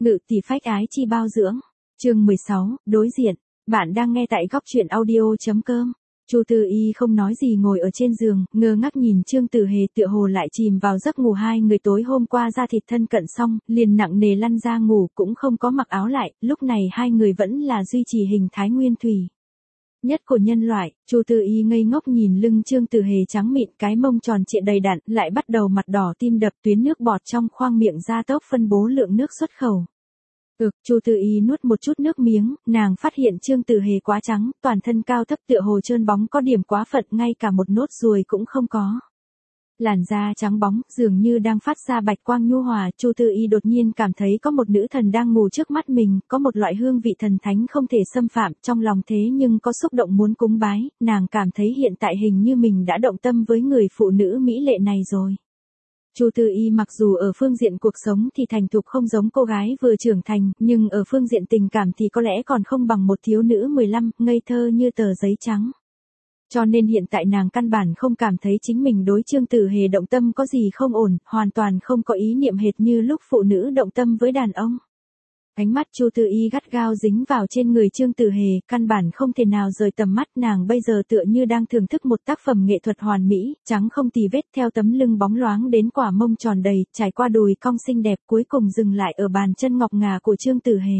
Ngự tỷ phách ái chi bao dưỡng. Chương 16, đối diện. Bạn đang nghe tại góc truyện audio.com. Chu Tư Y không nói gì ngồi ở trên giường, ngơ ngác nhìn Trương Tử Hề tựa hồ lại chìm vào giấc ngủ. Hai người tối hôm qua ra thịt thân cận xong, liền nặng nề lăn ra ngủ, cũng không có mặc áo lại, lúc này hai người vẫn là duy trì hình thái nguyên thủy nhất của nhân loại. Chu Tư Y ngây ngốc nhìn lưng Trương Tử Hề trắng mịn, cái mông tròn trịa đầy đặn, lại bắt đầu mặt đỏ tim đập, tuyến nước bọt trong khoang miệng ra tốc phân bố lượng nước xuất khẩu. Chu Tư Y nuốt một chút nước miếng, nàng phát hiện Trương Tử Hề quá trắng, toàn thân cao thấp tựa hồ trơn bóng có điểm quá phận, ngay cả một nốt ruồi cũng không có. Làn da trắng bóng, dường như đang phát ra bạch quang nhu hòa. Chu Tư Y đột nhiên cảm thấy có một nữ thần đang ngủ trước mắt mình, có một loại hương vị thần thánh không thể xâm phạm, trong lòng thế nhưng có xúc động muốn cúng bái. Nàng cảm thấy hiện tại hình như mình đã động tâm với người phụ nữ mỹ lệ này rồi. Chu Tư Y mặc dù ở phương diện cuộc sống thì thành thục không giống cô gái vừa trưởng thành, nhưng ở phương diện tình cảm thì có lẽ còn không bằng một thiếu nữ 15, ngây thơ như tờ giấy trắng. Cho nên hiện tại nàng căn bản không cảm thấy chính mình đối Trương Tử Hề động tâm có gì không ổn, hoàn toàn không có ý niệm hệt như lúc phụ nữ động tâm với đàn ông. Ánh mắt Chu Tư Y gắt gao dính vào trên người Trương Tử Hề, căn bản không thể nào rời tầm mắt. Nàng bây giờ tựa như đang thưởng thức một tác phẩm nghệ thuật hoàn mỹ, trắng không tì vết, theo tấm lưng bóng loáng đến quả mông tròn đầy, trải qua đùi cong xinh đẹp, cuối cùng dừng lại ở bàn chân ngọc ngà của Trương Tử Hề.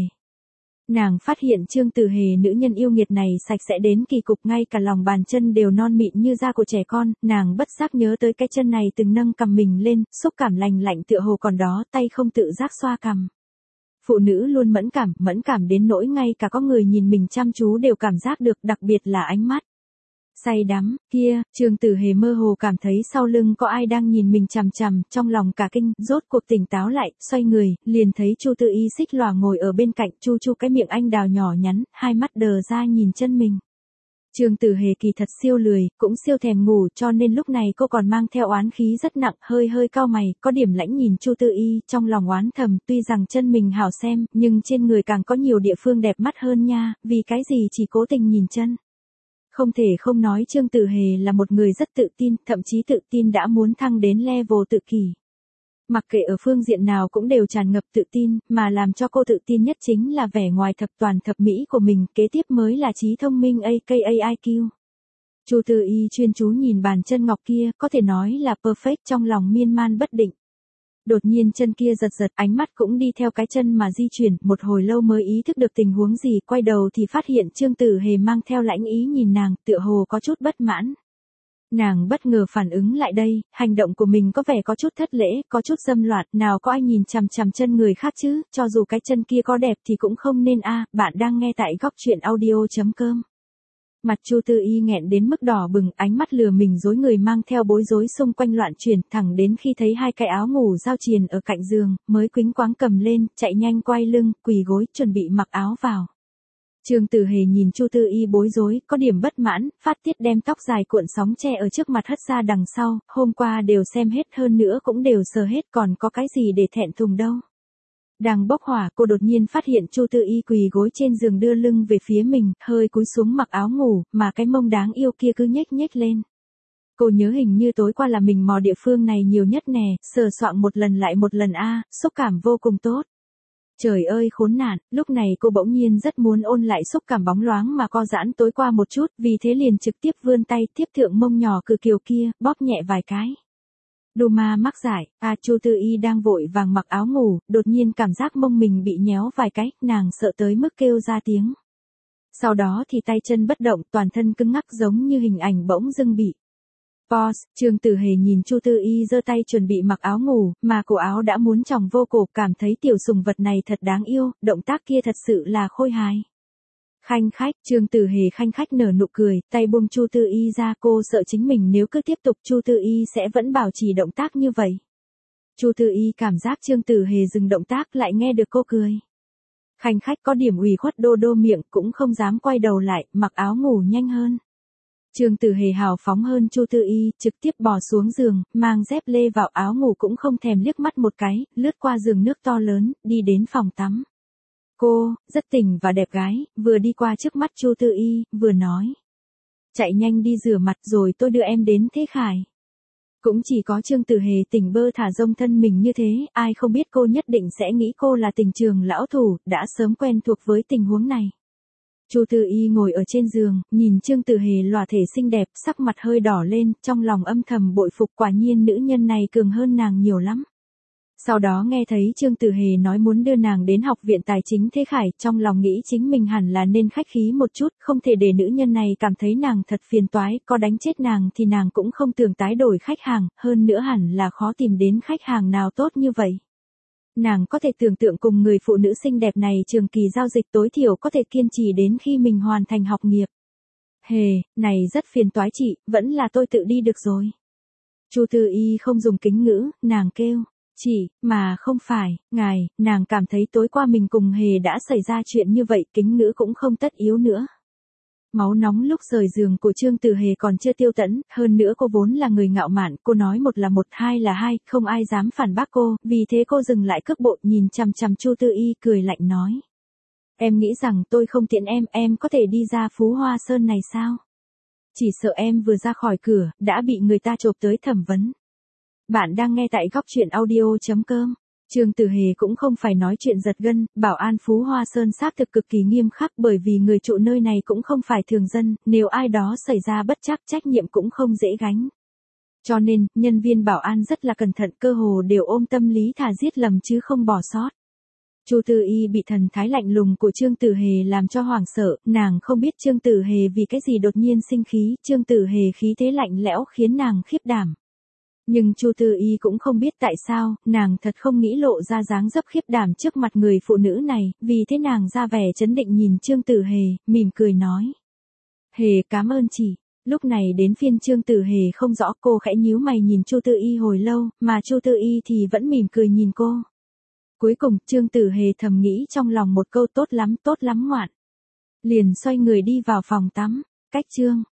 Nàng phát hiện Trương Tử Hề nữ nhân yêu nghiệt này sạch sẽ đến kỳ cục, ngay cả lòng bàn chân đều non mịn như da của trẻ con. Nàng bất giác nhớ tới cái chân này từng nâng cằm mình lên, xúc cảm lành lạnh tựa hồ còn đó, tay không tự giác xoa cằm. Phụ nữ luôn mẫn cảm đến nỗi ngay cả có người nhìn mình chăm chú đều cảm giác được, đặc biệt là ánh mắt say đắm kia. Trương Tử Hề mơ hồ cảm thấy sau lưng có ai đang nhìn mình chằm chằm, trong lòng cả kinh, rốt cuộc tỉnh táo lại, xoay người, liền thấy Chu Tư Y xích lòa ngồi ở bên cạnh, chu chu cái miệng anh đào nhỏ nhắn, hai mắt đờ ra nhìn chân mình. Trương Tử Hề kỳ thật siêu lười, cũng siêu thèm ngủ, cho nên lúc này cô còn mang theo oán khí rất nặng, hơi cau mày, có điểm lãnh nhìn Chu Tư Y, trong lòng oán thầm, tuy rằng chân mình hảo xem, nhưng trên người càng có nhiều địa phương đẹp mắt hơn nha, vì cái gì chỉ cố tình nhìn chân. Không thể không nói Trương Tử Hề là một người rất tự tin, thậm chí tự tin đã muốn thăng đến level tự kỷ. Mặc kệ ở phương diện nào cũng đều tràn ngập tự tin, mà làm cho cô tự tin nhất chính là vẻ ngoài thập toàn thập mỹ của mình, kế tiếp mới là trí thông minh aka IQ. Chu Tư Y chuyên chú nhìn bàn chân ngọc kia, có thể nói là perfect, trong lòng miên man bất định. Đột nhiên chân kia giật, ánh mắt cũng đi theo cái chân mà di chuyển, một hồi lâu mới ý thức được tình huống gì, quay đầu thì phát hiện Trương Tử Hề mang theo lãnh ý nhìn nàng, tựa hồ có chút bất mãn. Nàng bất ngờ phản ứng lại đây, hành động của mình có vẻ có chút thất lễ, có chút dâm loạn, nào có ai nhìn chằm chằm chân người khác chứ, cho dù cái chân kia có đẹp thì cũng không nên a. Bạn đang nghe tại góc truyện audio.com. Mặt Chu Tư Y nghẹn đến mức đỏ bừng, ánh mắt lừa mình dối người mang theo bối rối xung quanh loạn chuyển, thẳng đến khi thấy hai cái áo ngủ giao triền ở cạnh giường, mới quĩnh quáng cầm lên, chạy nhanh quay lưng, quỳ gối, chuẩn bị mặc áo vào. Trương Tử Hề nhìn Chu Tư Y bối rối, có điểm bất mãn, phát tiết đem tóc dài cuộn sóng che ở trước mặt hất ra đằng sau, hôm qua đều xem hết, hơn nữa cũng đều sờ hết, còn có cái gì để thẹn thùng đâu. Đang bốc hỏa, cô đột nhiên phát hiện Chu Tư Y quỳ gối trên giường đưa lưng về phía mình, hơi cúi xuống mặc áo ngủ, mà cái mông đáng yêu kia cứ nhếch lên. Cô nhớ hình như tối qua là mình mò địa phương này nhiều nhất nè, sờ soạng một lần lại một lần xúc cảm vô cùng tốt. Trời ơi khốn nạn, lúc này cô bỗng nhiên rất muốn ôn lại xúc cảm bóng loáng mà co giãn tối qua một chút, vì thế liền trực tiếp vươn tay tiếp thượng mông nhỏ cự kiều kia, bóp nhẹ vài cái. Đô ma mắc giải, Chu Tư Y đang vội vàng mặc áo ngủ, đột nhiên cảm giác mông mình bị nhéo vài cái, nàng sợ tới mức kêu ra tiếng. Sau đó thì tay chân bất động, toàn thân cứng ngắc giống như hình ảnh bỗng dưng bị. Pause, Trương Tử Hề nhìn Chu Tư Y giơ tay chuẩn bị mặc áo ngủ, mà cổ áo đã muốn tròng vô cổ, cảm thấy tiểu sùng vật này thật đáng yêu, động tác kia thật sự là khôi hài. Khanh khách, Trương Tử Hề khanh khách nở nụ cười, tay buông Chu Tư Y ra, cô sợ chính mình nếu cứ tiếp tục Chu Tư Y sẽ vẫn bảo trì động tác như vậy. Chu Tư Y cảm giác Trương Tử Hề dừng động tác lại nghe được cô cười. Khanh khách có điểm ủy khuất đô miệng, cũng không dám quay đầu lại, mặc áo ngủ nhanh hơn. Trương Tử Hề hào phóng hơn Chu Tư Y, trực tiếp bò xuống giường, mang dép lê vào áo ngủ cũng không thèm liếc mắt một cái, lướt qua giường nước to lớn, đi đến phòng tắm. Cô, rất tỉnh và đẹp gái, vừa đi qua trước mắt Chu Tư Y, vừa nói. Chạy nhanh đi rửa mặt rồi tôi đưa em đến Thế Khải. Cũng chỉ có Trương Tử Hề tỉnh bơ thả rông thân mình như thế, ai không biết cô nhất định sẽ nghĩ cô là Tình Trường lão thủ, đã sớm quen thuộc với tình huống này. Chu Tư Y ngồi ở trên giường, nhìn Trương Tử Hề lòa thể xinh đẹp, sắc mặt hơi đỏ lên, trong lòng âm thầm bội phục, quả nhiên nữ nhân này cường hơn nàng nhiều lắm. Sau đó nghe thấy Trương Tử Hề nói muốn đưa nàng đến học viện tài chính Thế Khải, trong lòng nghĩ chính mình hẳn là nên khách khí một chút, không thể để nữ nhân này cảm thấy nàng thật phiền toái, có đánh chết nàng thì nàng cũng không tưởng tái đổi khách hàng, hơn nữa hẳn là khó tìm đến khách hàng nào tốt như vậy. Nàng có thể tưởng tượng cùng người phụ nữ xinh đẹp này trường kỳ giao dịch tối thiểu có thể kiên trì đến khi mình hoàn thành học nghiệp. Hề, này rất phiền toái chị, vẫn là tôi tự đi được rồi. Chu Tư Y không dùng kính ngữ, nàng kêu. Chị, mà không phải, ngài, nàng cảm thấy tối qua mình cùng Hề đã xảy ra chuyện như vậy, kính ngữ cũng không tất yếu nữa. Máu nóng lúc rời giường của Trương Tử Hề còn chưa tiêu tẫn, hơn nữa cô vốn là người ngạo mạn, cô nói một là một, hai là hai, không ai dám phản bác cô, vì thế cô dừng lại cước bộ nhìn chằm chằm Chu Tư Y cười lạnh nói. Em nghĩ rằng tôi không tiện em có thể đi ra Phú Hoa Sơn này sao? Chỉ sợ em vừa ra khỏi cửa, đã bị người ta chộp tới thẩm vấn. Bạn đang nghe tại góc truyện audio.com. Trương Tử Hề cũng không phải nói chuyện giật gân, bảo an Phú Hoa Sơn xác thực cực kỳ nghiêm khắc bởi vì người trụ nơi này cũng không phải thường dân, nếu ai đó xảy ra bất trắc trách nhiệm cũng không dễ gánh. Cho nên, nhân viên bảo an rất là cẩn thận, cơ hồ đều ôm tâm lý thà giết lầm chứ không bỏ sót. Chu Tư Y bị thần thái lạnh lùng của Trương Tử Hề làm cho hoảng sợ, nàng không biết Trương Tử Hề vì cái gì đột nhiên sinh khí, Trương Tử Hề khí thế lạnh lẽo khiến nàng khiếp đảm. Nhưng Chu Tư Y cũng không biết tại sao, nàng thật không nghĩ lộ ra dáng dấp khiếp đảm trước mặt người phụ nữ này, vì thế nàng ra vẻ trấn định nhìn Trương Tử Hề, mỉm cười nói. Hề cảm ơn chị. Lúc này đến phiên Trương Tử Hề không rõ, cô khẽ nhíu mày nhìn Chu Tư Y hồi lâu, mà Chu Tư Y thì vẫn mỉm cười nhìn cô. Cuối cùng, Trương Tử Hề thầm nghĩ trong lòng một câu tốt lắm ngoạn. Liền xoay người đi vào phòng tắm, cách chương.